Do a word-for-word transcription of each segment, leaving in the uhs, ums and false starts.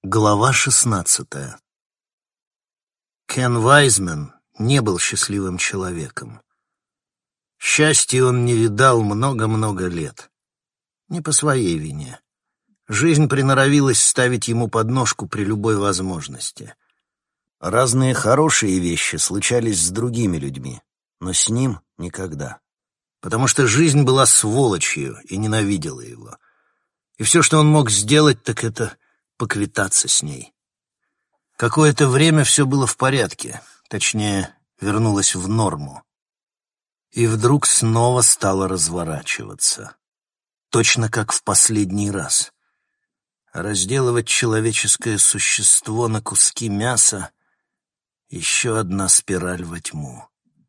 Глава шестнадцатая. Кен Вайзман не был счастливым человеком. Счастья он не видал много-много лет. Не по своей вине. Жизнь приноровилась ставить ему подножку при любой возможности. Разные хорошие вещи случались с другими людьми, но с ним никогда. Потому что жизнь была сволочью и ненавидела его. И все, что он мог сделать, так это поквитаться с ней. Какое-то время все было в порядке, точнее, вернулось в норму. И вдруг снова стало разворачиваться. Точно как в последний раз. Разделывать человеческое существо на куски мяса — еще одна спираль во тьму.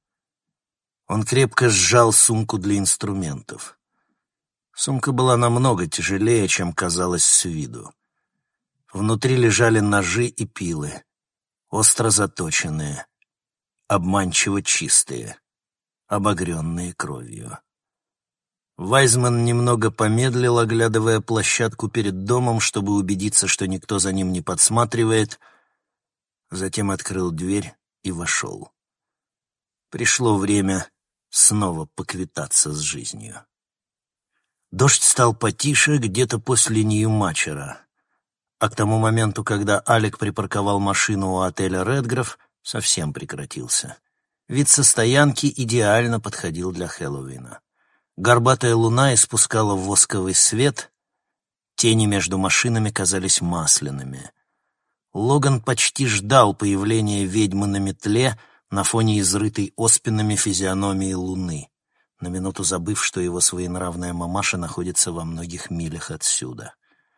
Он крепко сжал сумку для инструментов. Сумка была намного тяжелее, чем казалось с виду. Внутри лежали ножи и пилы, остро заточенные, обманчиво чистые, обогренные кровью. Вайзман немного помедлил, оглядывая площадку перед домом, чтобы убедиться, что никто за ним не подсматривает, затем открыл дверь и вошел. Пришло время снова поквитаться с жизнью. Дождь стал потише где-то после Нью-Мачера. А к тому моменту, когда Алек припарковал машину у отеля «Редграф», совсем прекратился. Вид со стоянки идеально подходил для Хэллоуина. Горбатая луна испускала восковый свет, тени между машинами казались масляными. Логан почти ждал появления ведьмы на метле на фоне изрытой оспинами физиономии луны, на минуту забыв, что его своенравная мамаша находится во многих милях отсюда.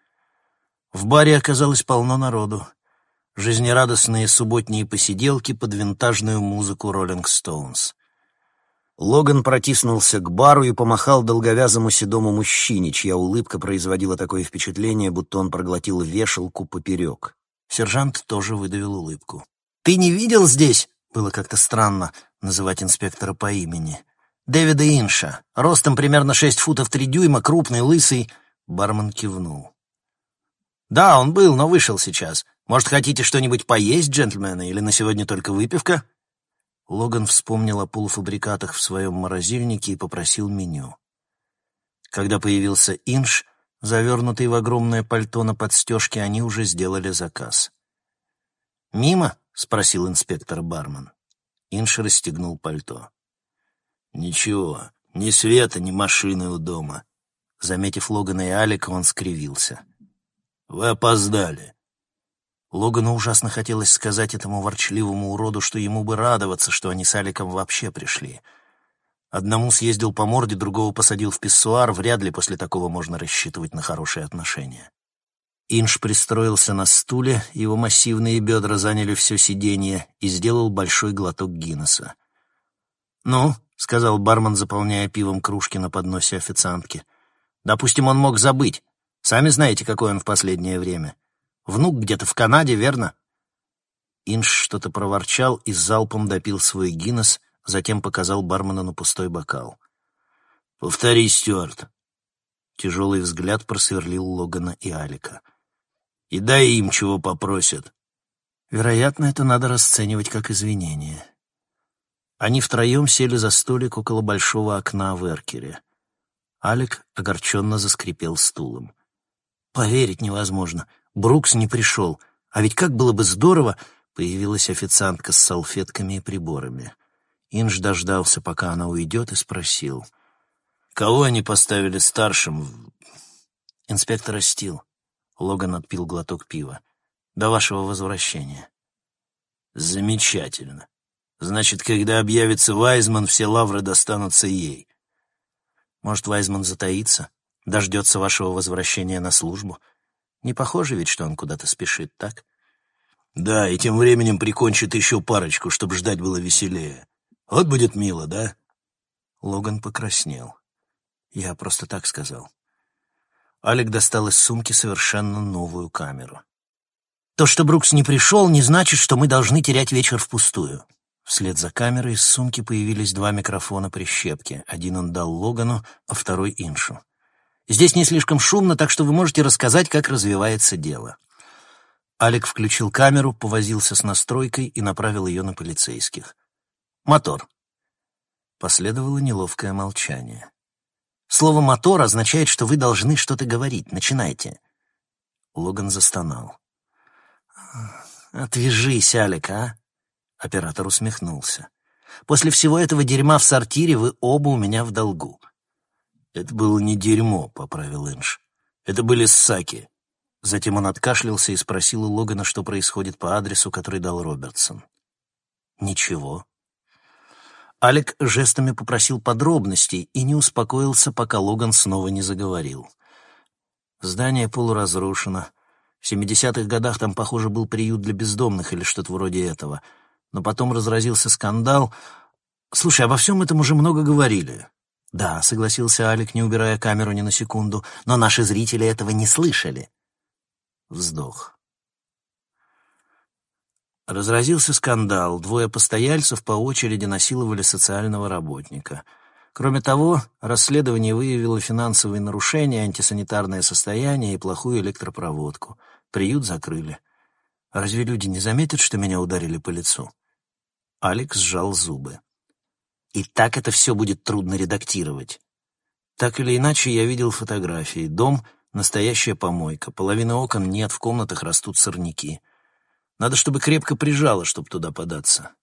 В баре оказалось полно народу. Жизнерадостные субботние посиделки под винтажную музыку «Роллинг Стоунс». Логан протиснулся к бару и помахал долговязому седому мужчине, чья улыбка производила такое впечатление, будто он проглотил вешалку поперек. Сержант тоже выдавил улыбку. «Ты не видел здесь?» — было как-то странно называть инспектора по имени. «Дэвида Инша, ростом примерно шесть футов три дюйма, крупный, лысый». Бармен кивнул. «Да, он был, но вышел сейчас. Может, хотите что-нибудь поесть, джентльмены, или на сегодня только выпивка?» Логан вспомнил о полуфабрикатах в своем морозильнике и попросил меню. Когда появился Инш, завернутый в огромное пальто на подстежке, они уже сделали заказ. «Мимо?» — спросил инспектор-бармен. Инш расстегнул пальто. «Ничего, ни света, ни машины у дома». Заметив Логана и Алика, он скривился. «Вы опоздали». Логану ужасно хотелось сказать этому ворчливому уроду, что ему бы радоваться, что они с Аликом вообще пришли. Одному съездил по морде, другого посадил в писсуар, вряд ли после такого можно рассчитывать на хорошие отношения. Инш пристроился на стуле, его массивные бедра заняли все сиденье, и сделал большой глоток Гиннесса. «Ну», — сказал бармен, заполняя пивом кружки на подносе официантки, — «допустим, он мог забыть. Сами знаете, какой он в последнее время. Внук где-то в Канаде, верно?» Инш что-то проворчал и залпом допил свой Гиннесс, затем показал бармену на пустой бокал. «Повтори, Стюарт». Тяжелый взгляд просверлил Логана и Алика. «И дай им, чего попросят». Вероятно, это надо расценивать как извинение. Они втроем сели за столик около большого окна в эркере. Алек огорченно заскрипел стулом. «Поверить невозможно. Брукс не пришел. А ведь как было бы здорово!» Появилась официантка с салфетками и приборами. Инж дождался, пока она уйдет, и спросил. «Кого они поставили старшим?» «Инспектора Стил». Логан отпил глоток пива. «До вашего возвращения». «Замечательно. Значит, когда объявится Вайзман, все лавры достанутся ей». «Может, Вайзман затаится? Дождется вашего возвращения на службу? Не похоже ведь, что он куда-то спешит, так?» «Да, и тем временем прикончит еще парочку, чтобы ждать было веселее. Вот будет мило, да?» Логан покраснел. «Я просто так сказал». Алек достал из сумки совершенно новую камеру. «То, что Брукс не пришел, не значит, что мы должны терять вечер впустую». Вслед за камерой из сумки появились два микрофона-прищепки. Один он дал Логану, а второй — Иншу. «Здесь не слишком шумно, так что вы можете рассказать, как развивается дело». Алик включил камеру, повозился с настройкой и направил ее на полицейских. «Мотор». Последовало неловкое молчание. «Слово «мотор» означает, что вы должны что-то говорить. Начинайте». Логан застонал. «Отвяжись, Алик, а?» Оператор усмехнулся. «После всего этого дерьма в сортире вы оба у меня в долгу». «Это было не дерьмо», — поправил Эндж. «Это были ссаки». Затем он откашлялся и спросил у Логана, что происходит по адресу, который дал Робертсон. «Ничего». Алик жестами попросил подробностей и не успокоился, пока Логан снова не заговорил. Здание полуразрушено. В семидесятых годах там, похоже, был приют для бездомных или что-то вроде этого. Но потом разразился скандал. Слушай, обо всем этом уже много говорили. Да, согласился Алик, не убирая камеру ни на секунду, но наши зрители этого не слышали. Вздох. Разразился скандал. Двое постояльцев по очереди насиловали социального работника. Кроме того, расследование выявило финансовые нарушения, антисанитарное состояние и плохую электропроводку. Приют закрыли. Разве люди не заметят, что меня ударили по лицу? Алекс сжал зубы. И так это все будет трудно редактировать. Так или иначе, я видел фотографии. Дом — настоящая помойка. Половины окон нет, в комнатах растут сорняки. Надо, чтобы крепко прижало, чтобы туда податься.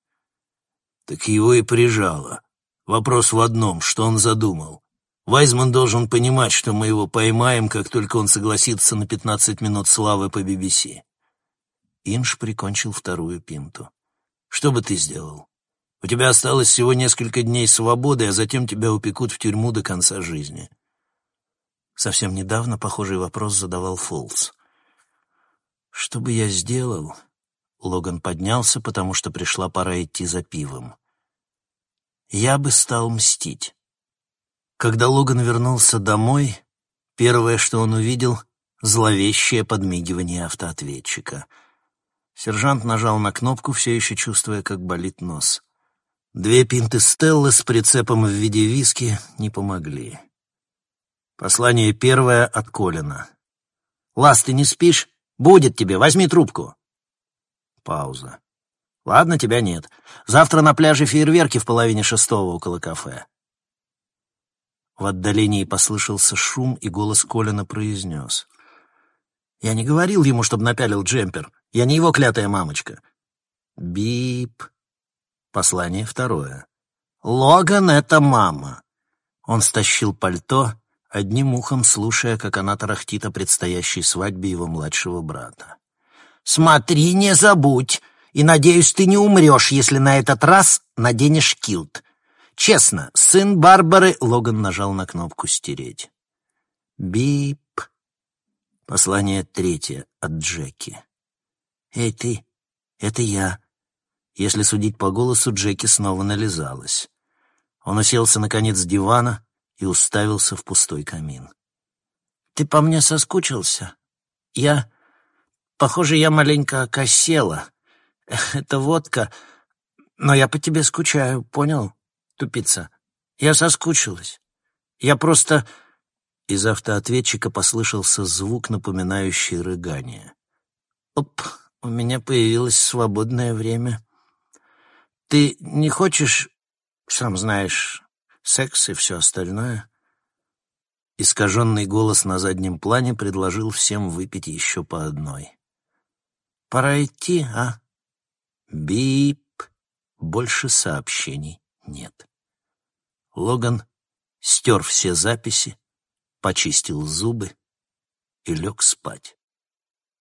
Так его и прижало. Вопрос в одном, что он задумал. Вайзман должен понимать, что мы его поймаем, как только он согласится на пятнадцать минут славы по би би си. Инж прикончил вторую пинту. Что бы ты сделал? У тебя осталось всего несколько дней свободы, а затем тебя упекут в тюрьму до конца жизни. Совсем недавно похожий вопрос задавал Фолс. Что бы я сделал? Логан поднялся, потому что пришла пора идти за пивом. Я бы стал мстить. Когда Логан вернулся домой, первое, что он увидел — зловещее подмигивание автоответчика. Сержант нажал на кнопку, все еще чувствуя, как болит нос. Две пинты Стеллы с прицепом в виде виски не помогли. Послание первое от Колина. «Лас, ты не спишь? Будет тебе, возьми трубку». Пауза. «Ладно, тебя нет. Завтра на пляже фейерверки в половине шестого около кафе». В отдалении послышался шум, и голос Колина произнес. «Я не говорил ему, чтобы напялил джемпер. Я не его клятая мамочка». Бип. Послание второе. «Логан — это мама». Он стащил пальто, одним ухом слушая, как она тарахтит о предстоящей свадьбе его младшего брата. «Смотри, не забудь, и, надеюсь, ты не умрешь, если на этот раз наденешь килт. Честно, сын Барбары...» Логан нажал на кнопку «Стереть». Бип. Послание третье от Джеки. «Эй, ты, это я». Если судить по голосу, Джеки снова нализалась. Он уселся, наконец, с дивана и уставился в пустой камин. «Ты по мне соскучился? Я... Похоже, я маленько окосела. Это водка, но я по тебе скучаю, понял, тупица? Я соскучилась. Я просто...» Из автоответчика послышался звук, напоминающий рыгание. «Оп, у меня появилось свободное время. Ты не хочешь, сам знаешь, секс и все остальное?» Искаженный голос на заднем плане предложил всем выпить еще по одной. «Пора идти, а?» Бип. Больше сообщений нет. Логан стер все записи, почистил зубы и лег спать.